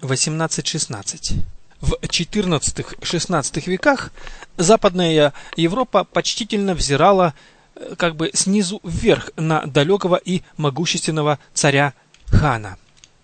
1816. В XIV-XVI веках Западная Европа почтительно взирала как бы снизу вверх на далекого и могущественного царя хана.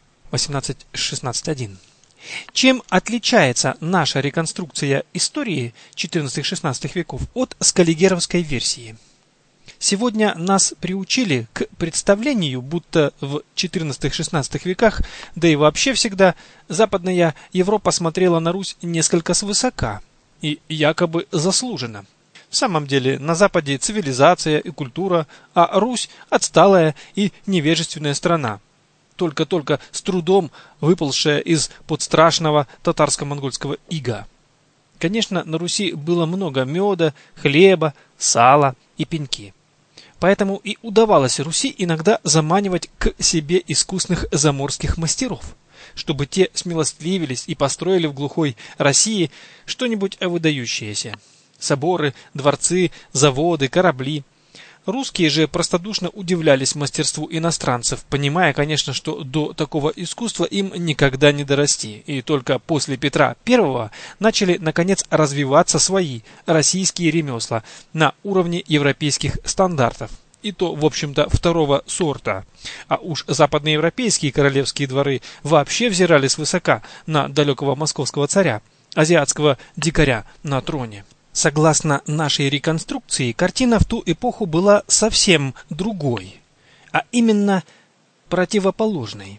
1816.1. Чем отличается наша реконструкция истории XIV-XVI веков от скаллигеровской версии? Сегодня нас приучили к представлению, будто в XIV-XVI веках, да и вообще всегда, Западная Европа смотрела на Русь несколько свысока и якобы заслуженно. В самом деле, на Западе цивилизация и культура, а Русь отсталая и невежественная страна, только-только с трудом выползшая из-под страшного татарско-монгольского ига. Конечно, на Руси было много меда, хлеба, сала и пеньки. Поэтому и удавалось Руси иногда заманивать к себе искусных заморских мастеров, чтобы те смилостливились и построили в глухой России что-нибудь выдающееся. Соборы, дворцы, заводы, корабли. Русские же простодушно удивлялись мастерству иностранцев, понимая, конечно, что до такого искусства им никогда не дорасти, и только после Петра I начали, наконец, развиваться свои российские ремесла на уровне европейских стандартов, и то, в общем-то, второго сорта. А уж западноевропейские королевские дворы вообще взирали свысока на далекого московского царя, азиатского дикаря на троне. Согласно нашей реконструкции, картина в ту эпоху была совсем другой, а именно противоположной.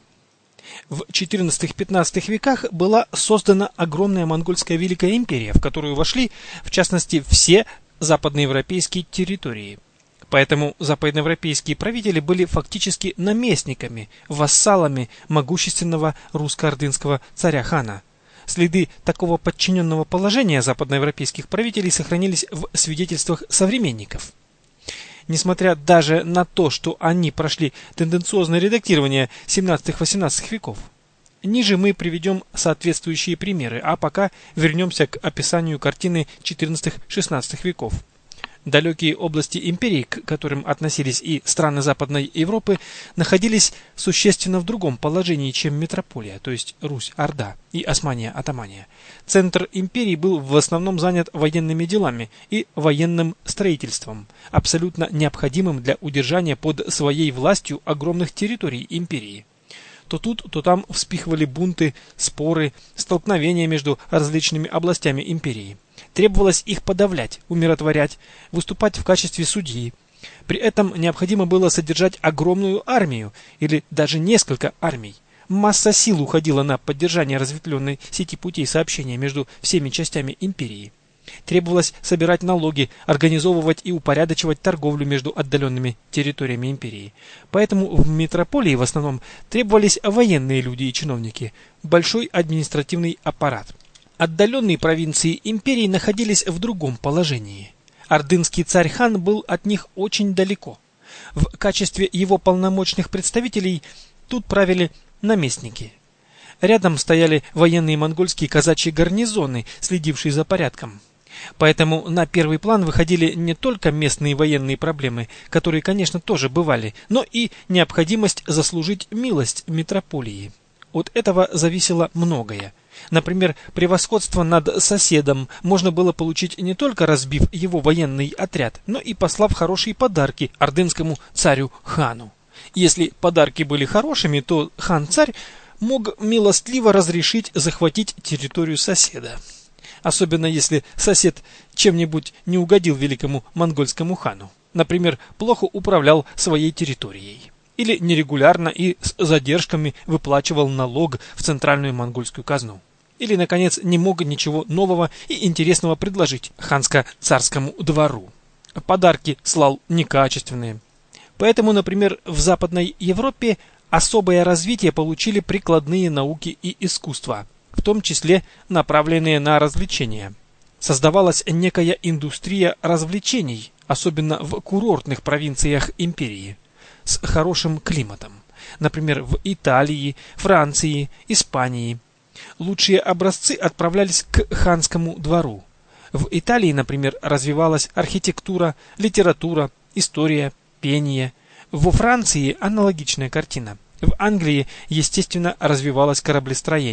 В XIV-XV веках была создана огромная монгольская Великая империя, в которую вошли, в частности, все западноевропейские территории. Поэтому западноевропейские правители были фактически наместниками, вассалами могущественного русско-ордынского царя-хана. Следы такого подчиненного положения западноевропейских правителей сохранились в свидетельствах современников. Несмотря даже на то, что они прошли тенденциозное редактирование XVII-XVIII веков. Ниже мы приведем соответствующие примеры, а пока вернемся к описанию картины XIV-XVI веков. Далекие области империи, к которым относились и страны Западной Европы, находились существенно в другом положении, чем метрополия, то есть Русь-Орда и Османия-Атамания. Центр империи был в основном занят военными делами и военным строительством, абсолютно необходимым для удержания под своей властью огромных территорий империи. То тут, то там вспыхивали бунты, споры, столкновения между различными областями империи. Требовалось их подавлять, умиротворять, выступать в качестве судьи. При этом необходимо было содержать огромную армию или даже несколько армий. Масса сил уходила на поддержание разветвленной сети путей сообщения между всеми частями империи. Требовалось собирать налоги, организовывать и упорядочивать торговлю между отдаленными территориями империи. Поэтому в метрополии в основном требовались военные люди и чиновники, большой административный аппарат. Отдаленные провинции империи находились в другом положении. Ордынский царь-хан был от них очень далеко. В качестве его полномочных представителей тут правили наместники. Рядом стояли военные монгольские казачьи гарнизоны, следившие за порядком. Поэтому на первый план выходили не только местные военные проблемы, которые, конечно, тоже бывали, но и необходимость заслужить милость метрополии. От этого зависело многое. Например, превосходство над соседом можно было получить не только разбив его военный отряд, но и послав хорошие подарки ордынскому царю-хану. Если подарки были хорошими, то хан-царь мог милостливо разрешить захватить территорию соседа. Особенно если сосед чем-нибудь не угодил великому монгольскому хану. Например, плохо управлял своей территорией. Или нерегулярно и с задержками выплачивал налог в центральную монгольскую казну. Или, наконец, не мог ничего нового и интересного предложить ханско-царскому двору. Подарки слал некачественные. Поэтому, например, в Западной Европе особое развитие получили прикладные науки и искусства, в том числе направленные на развлечения. Создавалась некая индустрия развлечений, особенно в курортных провинциях империи, с хорошим климатом. Например, в Италии, Франции, Испании. Лучшие образцы отправлялись к ханскому двору. В Италии, например, развивалась архитектура, литература, история, пение. Во Франции аналогичная картина. В Англии, естественно, развивалось кораблестроение.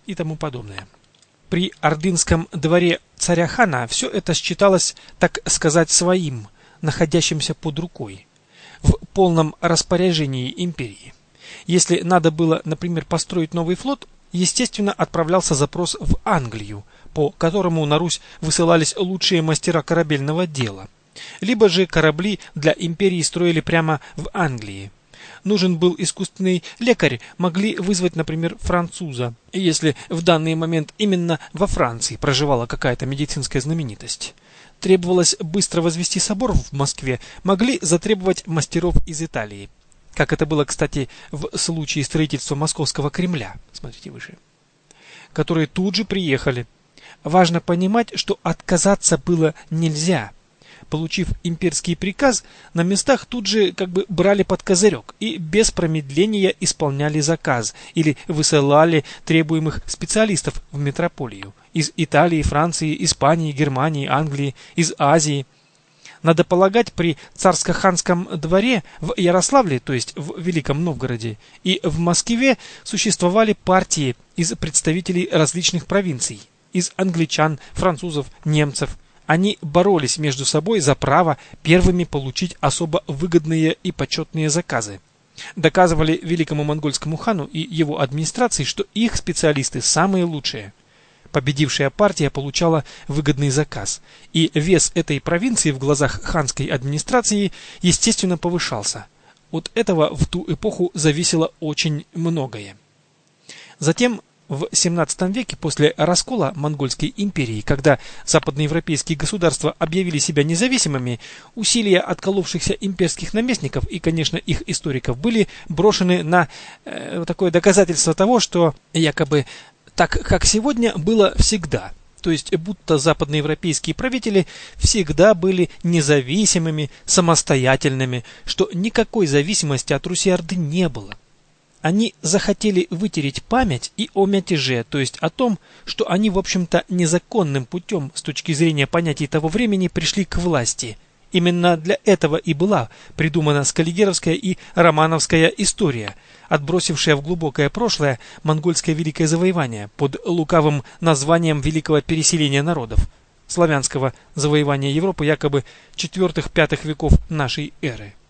и тому подобное. При ордынском дворе царя хана все это считалось, так сказать, своим, находящимся под рукой, в полном распоряжении империи. Если надо было, например, построить новый флот, естественно, отправлялся запрос в Англию, по которому на Русь высылались лучшие мастера корабельного дела. Либо же корабли для империи строили прямо в Англии. Нужен был искусственный лекарь, могли вызвать, например, француза, если в данный момент именно во Франции проживала какая-то медицинская знаменитость. Требовалось быстро возвести собор в Москве, могли затребовать мастеров из Италии. Как это было, кстати, в случае строительства Московского Кремля, смотрите выше, которые тут же приехали. Важно понимать, что отказаться было нельзя. Получив имперский приказ, на местах тут же как бы брали под козырек и без промедления исполняли заказ или высылали требуемых специалистов в метрополию из Италии, Франции, Испании, Германии, Англии, из Азии. Надо полагать, при царско-ханском дворе в Ярославле, то есть в Великом Новгороде, и в Москве существовали партии из представителей различных провинций, из англичан, французов, немцев. Они боролись между собой за право первыми получить особо выгодные и почетные заказы. Доказывали великому монгольскому хану и его администрации, что их специалисты самые лучшие. Победившая партия получала выгодный заказ, и вес этой провинции в глазах ханской администрации, естественно, повышался. От этого в ту эпоху зависело очень многое. Затем, в XVII веке, после раскола Монгольской империи, когда западноевропейские государства объявили себя независимыми, усилия отколовшихся имперских наместников и, конечно, их историков были брошены на такое доказательство того, что якобы так, как сегодня, было всегда. То есть, будто западноевропейские правители всегда были независимыми, самостоятельными, что никакой зависимости от Руси-Орды не было. Они захотели вытереть память и о мятеже, то есть о том, что они, в общем-то, незаконным путем, с точки зрения понятий того времени, пришли к власти. Именно для этого и была придумана скаллигеровская и романовская история, отбросившая в глубокое прошлое монгольское великое завоевание под лукавым названием великого переселения народов, славянского завоевания Европы якобы IV-V веков нашей эры.